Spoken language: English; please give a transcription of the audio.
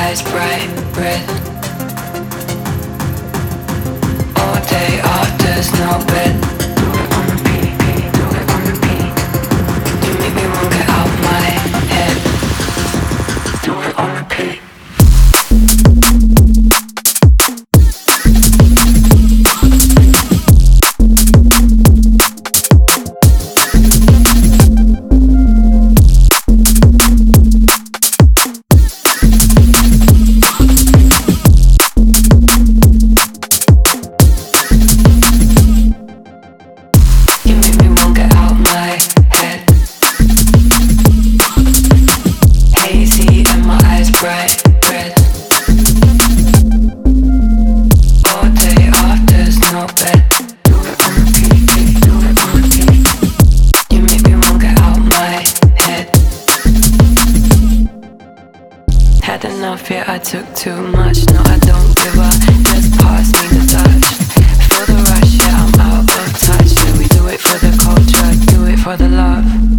eyes bright red. All day after's no bed. Do it on repeat, do it on repeat. You make me wanna get out my head. Do it on repeat. Had enough, yeah, I took too much. No, I don't give up, just pass me the touch. Feel the rush, yeah, I'm out of touch. Yeah, we do it for the culture, do it for the love.